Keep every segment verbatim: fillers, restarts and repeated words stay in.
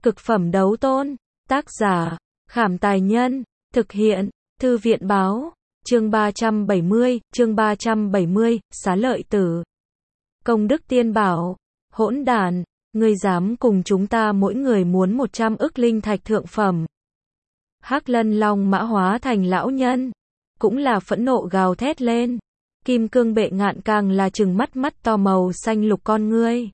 Cực phẩm đấu tôn. Tác giả, Khảm Tài Nhân. Thực hiện, Thư viện Báo. Chương ba trăm bảy mươi, chương ba trăm bảy mươi, Xá Lợi Tử. Công đức tiên bảo. Hỗn đản, ngươi dám cùng chúng ta mỗi người muốn một trăm ức linh thạch thượng phẩm. Hắc Lân Long mã hóa thành lão nhân, cũng là phẫn nộ gào thét lên. Kim cương bệ ngạn càng là trừng mắt mắt to màu xanh lục con ngươi,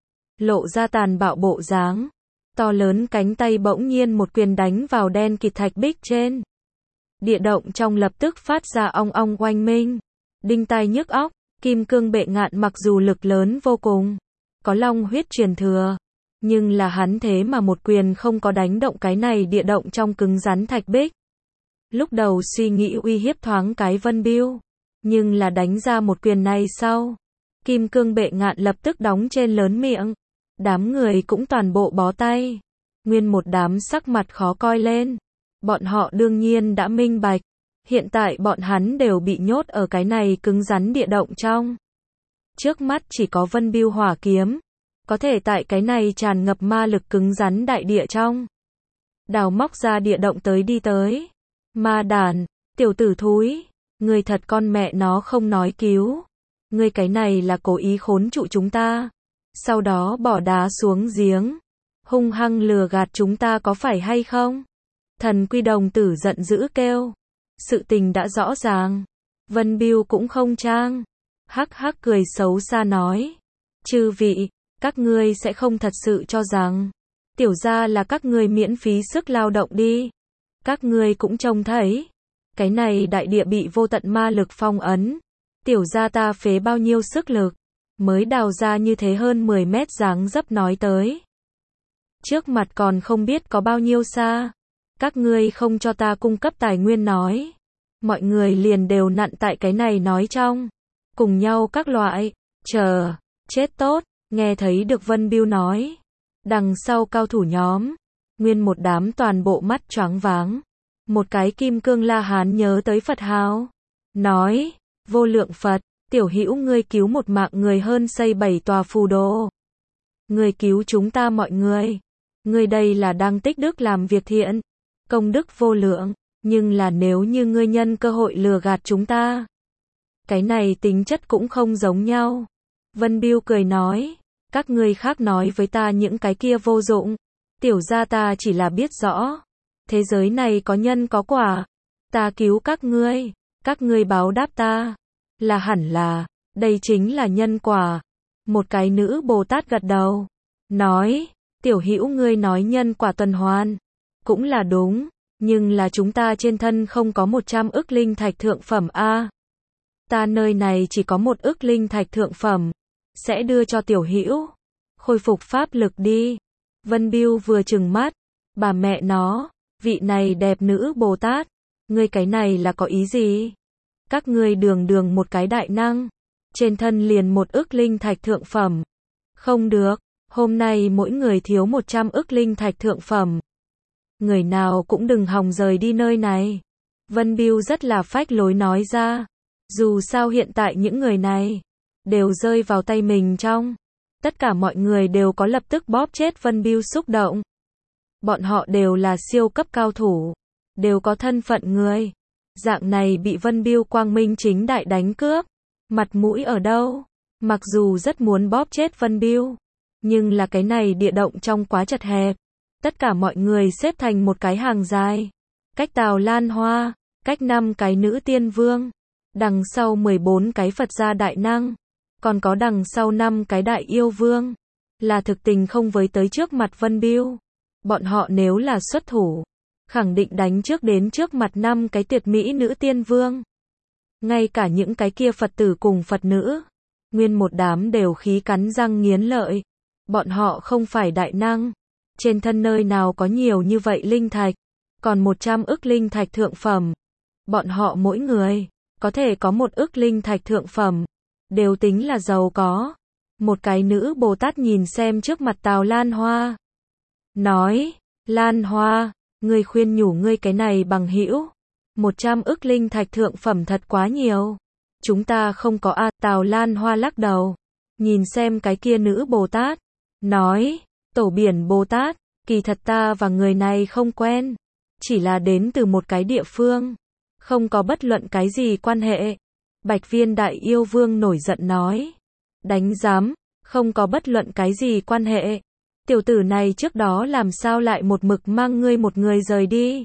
lộ ra tàn bạo bộ dáng. To lớn cánh tay bỗng nhiên một quyền đánh vào đen kịt thạch bích trên. Địa động trong lập tức phát ra ong ong oanh minh, đinh tai nhức óc. Kim cương bệ ngạn mặc dù lực lớn vô cùng, có long huyết truyền thừa, nhưng là hắn thế mà một quyền không có đánh động cái này địa động trong cứng rắn thạch bích. Lúc đầu suy nghĩ uy hiếp thoáng cái Vân Biêu, nhưng là đánh ra một quyền này sau, kim cương bệ ngạn lập tức đóng trên lớn miệng. Đám người cũng toàn bộ bó tay, nguyên một đám sắc mặt khó coi lên. Bọn họ đương nhiên đã minh bạch, hiện tại bọn hắn đều bị nhốt ở cái này cứng rắn địa động trong. Trước mắt chỉ có Vân Biêu hỏa kiếm, có thể tại cái này tràn ngập ma lực cứng rắn đại địa trong, đào móc ra địa động tới đi tới. Ma đàn, tiểu tử thúi, ngươi thật con mẹ nó không nói cứu. Ngươi cái này là cố ý khốn trụ chúng ta, sau đó bỏ đá xuống giếng, hung hăng lừa gạt chúng ta có phải hay không? Thần Quy đồng tử giận dữ kêu. Sự tình đã rõ ràng. Vân Biêu cũng không trang. Hắc hắc cười xấu xa nói. Chư vị, các ngươi sẽ không thật sự cho rằng tiểu gia là các ngươi miễn phí sức lao động đi. Các ngươi cũng trông thấy, cái này đại địa bị vô tận ma lực phong ấn. Tiểu gia ta phế bao nhiêu sức lực, mới đào ra như thế hơn mười mét dáng dấp nói tới. Trước mặt còn không biết có bao nhiêu xa. Các ngươi không cho ta cung cấp tài nguyên nói. Mọi người liền đều nặn tại cái này nói trong. Cùng nhau các loại. Chờ. Chết tốt. Nghe thấy được Vân Biêu nói. Đằng sau cao thủ nhóm. Nguyên một đám toàn bộ mắt choáng váng. Một cái kim cương la hán nhớ tới Phật hào. Nói. Vô lượng Phật. Tiểu hữu ngươi cứu một mạng người hơn xây bảy tòa phù đồ. Ngươi cứu chúng ta mọi người. Ngươi đây là đang tích đức làm việc thiện. Công đức vô lượng. Nhưng là nếu như ngươi nhân cơ hội lừa gạt chúng ta, cái này tính chất cũng không giống nhau. Vân Biêu cười nói. Các ngươi khác nói với ta những cái kia vô dụng. Tiểu gia ta chỉ là biết rõ. Thế giới này có nhân có quả. Ta cứu các ngươi. Các ngươi báo đáp ta. Là hẳn là, đây chính là nhân quả. Một cái nữ Bồ Tát gật đầu, nói, tiểu hữu ngươi nói nhân quả tuần hoàn, cũng là đúng, nhưng là chúng ta trên thân không có một trăm ức linh thạch thượng phẩm a. Ta nơi này chỉ có một ức linh thạch thượng phẩm, sẽ đưa cho tiểu hữu, khôi phục pháp lực đi. Vân Biêu vừa trừng mắt, bà mẹ nó, vị này đẹp nữ Bồ Tát, ngươi cái này là có ý gì? Các ngươi đường đường một cái đại năng, trên thân liền một ức linh thạch thượng phẩm. Không được, hôm nay mỗi người thiếu một trăm ức linh thạch thượng phẩm. Người nào cũng đừng hòng rời đi nơi này. Vân Biêu rất là phách lối nói ra. Dù sao hiện tại những người này đều rơi vào tay mình trong. Tất cả mọi người đều có lập tức bóp chết Vân Biêu xúc động. Bọn họ đều là siêu cấp cao thủ, đều có thân phận người. Dạng này bị Vân Biêu quang minh chính đại đánh cướp, mặt mũi ở đâu? Mặc dù rất muốn bóp chết Vân Biêu, nhưng là cái này địa động trong quá chật hẹp. Tất cả mọi người xếp thành một cái hàng dài. Cách Tào Lan Hoa, cách năm cái nữ tiên vương, đằng sau mười bốn cái Phật gia đại năng, còn có đằng sau năm cái đại yêu vương. Là thực tình không với tới trước mặt Vân Biêu. Bọn họ nếu là xuất thủ, khẳng định đánh trước đến trước mặt năm cái tuyệt mỹ nữ tiên vương. Ngay cả những cái kia Phật tử cùng Phật nữ, nguyên một đám đều khí cắn răng nghiến lợi. Bọn họ không phải đại năng, trên thân nơi nào có nhiều như vậy linh thạch, còn một trăm ức linh thạch thượng phẩm. Bọn họ mỗi người có thể có một ức linh thạch thượng phẩm, đều tính là giàu có. Một cái nữ Bồ Tát nhìn xem trước mặt Tào Lan Hoa, nói, Lan Hoa, ngươi khuyên nhủ ngươi cái này bằng hữu, một trăm ức linh thạch thượng phẩm thật quá nhiều. Chúng ta không có a. Tào Lan Hoa lắc đầu, nhìn xem cái kia nữ Bồ Tát, nói, Tổ Biển Bồ Tát, Kỳ thật ta và người này không quen, chỉ là đến từ một cái địa phương, không có bất luận cái gì quan hệ. Bạch Viên Đại Yêu Vương nổi giận nói. Đánh giám, không có bất luận cái gì quan hệ. Tiểu tử này trước đó làm sao lại một mực mang ngươi một người rời đi?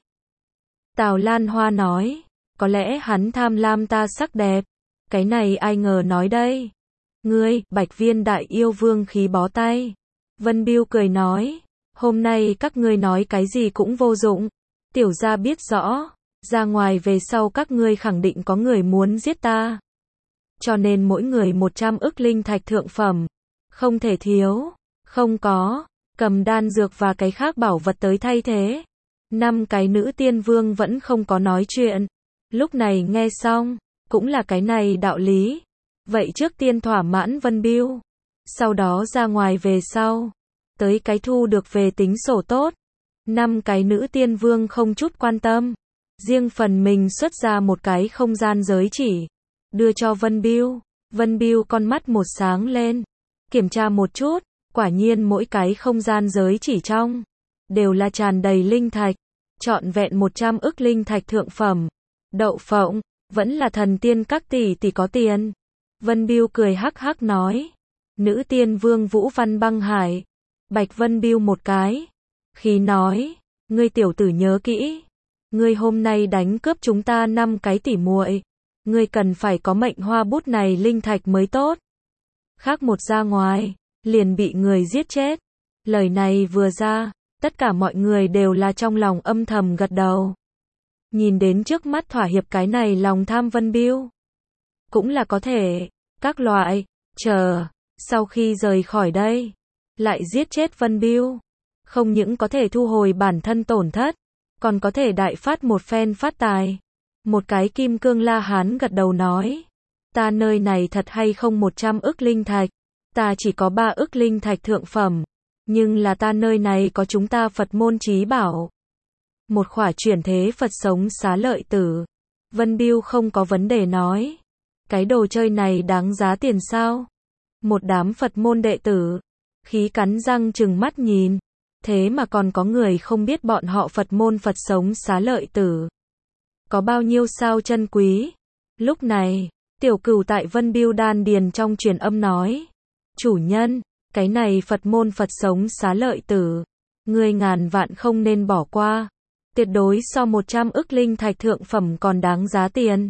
Tào Lan Hoa nói, có lẽ hắn tham lam ta sắc đẹp. Cái này ai ngờ nói đây. Ngươi, Bạch Viên Đại Yêu Vương khí bó tay. Vân Bưu cười nói, hôm nay các ngươi nói cái gì cũng vô dụng. Tiểu gia biết rõ, ra ngoài về sau các ngươi khẳng định có người muốn giết ta. Cho nên mỗi người một trăm ức linh thạch thượng phẩm. Không thể thiếu. Không có. Cầm đan dược và cái khác bảo vật tới thay thế. Năm cái nữ tiên vương vẫn không có nói chuyện. Lúc này nghe xong, cũng là cái này đạo lý. Vậy trước tiên thỏa mãn Vân Bưu. Sau đó ra ngoài về sau. Tới cái thu được về tính sổ tốt. Năm cái nữ tiên vương không chút quan tâm. Riêng phần mình xuất ra một cái không gian giới chỉ. Đưa cho Vân Bưu. Vân Bưu con mắt một sáng lên. Kiểm tra một chút. Quả nhiên mỗi cái không gian giới chỉ trong. Đều là tràn đầy linh thạch. Trọn vẹn một trăm ức linh thạch thượng phẩm. Đậu phộng. Vẫn là thần tiên các tỷ tỷ có tiền. Vân Bưu cười hắc hắc nói. Nữ tiên vương Vũ Văn Băng Hải. Bạch Vân Bưu một cái. Khi nói. Ngươi tiểu tử nhớ kỹ. Ngươi hôm nay đánh cướp chúng ta năm cái tỉ muội. Ngươi cần phải có mệnh hoa bút này linh thạch mới tốt. Khác một ra ngoài. Liền bị người giết chết. Lời này vừa ra. Tất cả mọi người đều là trong lòng âm thầm gật đầu. Nhìn đến trước mắt thỏa hiệp cái này lòng tham Vân Bưu. Cũng là có thể. Các loại. Chờ. Sau khi rời khỏi đây. Lại giết chết Vân Bưu. Không những có thể thu hồi bản thân tổn thất. Còn có thể đại phát một phen phát tài. Một cái kim cương la hán gật đầu nói. Ta nơi này thật hay không một trăm ức linh thạch. Ta chỉ có ba ức linh thạch thượng phẩm. Nhưng là ta nơi này có chúng ta Phật môn chí bảo. Một khỏa chuyển thế Phật sống xá lợi tử. Vân Bưu không có vấn đề nói. Cái đồ chơi này đáng giá tiền sao? Một đám Phật môn đệ tử. Khí cắn răng trừng mắt nhìn. Thế mà còn có người không biết bọn họ Phật môn Phật sống xá lợi tử. Có bao nhiêu sao chân quý. Lúc này, tiểu cửu tại Vân Bưu đan điền trong truyền âm nói. Chủ nhân, cái này Phật môn Phật sống xá lợi tử. Ngươi ngàn vạn không nên bỏ qua. Tuyệt đối so một trăm ức linh thạch thượng phẩm còn đáng giá tiền.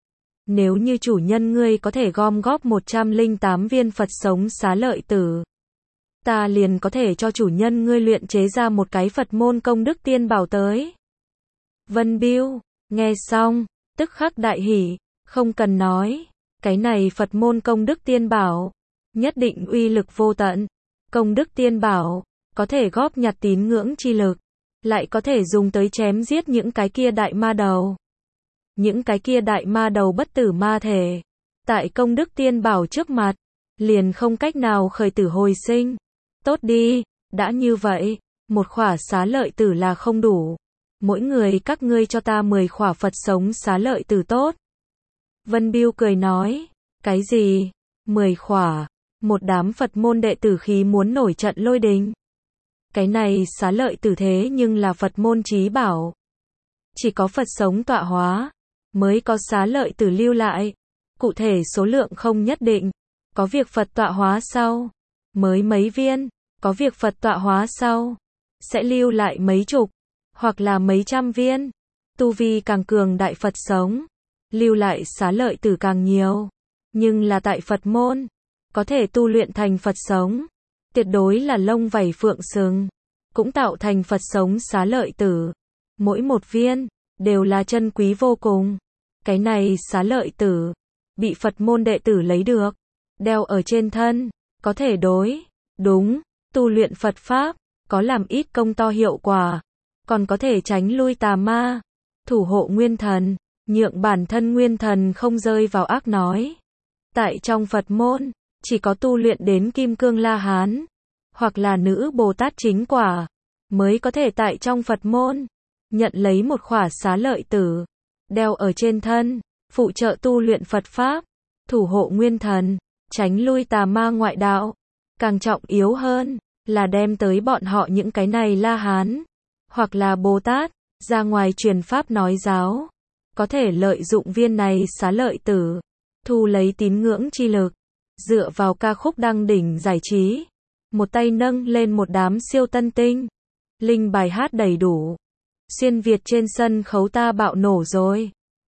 Nếu như chủ nhân ngươi có thể gom góp một trăm lẻ tám viên Phật sống xá lợi tử. Ta liền có thể cho chủ nhân ngươi luyện chế ra một cái Phật môn công đức tiên bảo tới. Vân Bưu, nghe xong, tức khắc đại hỉ, không cần nói. Cái này Phật môn công đức tiên bảo. Nhất định uy lực vô tận. Công đức tiên bảo. Có thể góp nhặt tín ngưỡng chi lực. Lại có thể dùng tới chém giết những cái kia đại ma đầu. Những cái kia đại ma đầu bất tử ma thể. Tại công đức tiên bảo trước mặt. Liền không cách nào khởi tử hồi sinh. Tốt đi, đã như vậy. Một khỏa xá lợi tử là không đủ. Mỗi người các ngươi cho ta mười khỏa Phật sống xá lợi tử tốt. Vân Bưu cười nói. Cái gì? mười khỏa. Một đám Phật môn đệ tử khí muốn nổi trận lôi đình. Cái này xá lợi tử thế nhưng là Phật môn chí bảo. Chỉ có Phật sống tọa hóa. Mới có xá lợi tử lưu lại. Cụ thể số lượng không nhất định. Có việc Phật tọa hóa sau. Mới mấy viên. Có việc Phật tọa hóa sau. Sẽ lưu lại mấy chục. Hoặc là mấy trăm viên. Tu vi càng cường đại Phật sống. Lưu lại xá lợi tử càng nhiều. Nhưng là tại Phật môn. Có thể tu luyện thành Phật sống. Tuyệt đối là lông vảy phượng sừng. Cũng tạo thành Phật sống xá lợi tử. Mỗi một viên. Đều là chân quý vô cùng. Cái này xá lợi tử. Bị Phật môn đệ tử lấy được. Đeo ở trên thân. Có thể đối. Đúng. Tu luyện Phật Pháp. Có làm ít công to hiệu quả. Còn có thể tránh lui tà ma. Thủ hộ nguyên thần. Nhượng bản thân nguyên thần không rơi vào ác nói. Tại trong Phật môn. Chỉ có tu luyện đến Kim Cương La Hán. Hoặc là nữ Bồ Tát chính quả. Mới có thể tại trong Phật môn. Nhận lấy một khỏa xá lợi tử. Đeo ở trên thân. Phụ trợ tu luyện Phật Pháp. Thủ hộ nguyên thần. Tránh lui tà ma ngoại đạo. Càng trọng yếu hơn. là đem tới bọn họ những cái này La Hán, hoặc là Bồ Tát, ra ngoài truyền pháp nói giáo, có thể lợi dụng viên này xá lợi tử, thu lấy tín ngưỡng chi lực, dựa vào ca khúc đăng đỉnh giải trí, một tay nâng lên một đám siêu tân tinh, linh bài hát đầy đủ, xuyên Việt trên sân khấu ta bạo nổ rồi.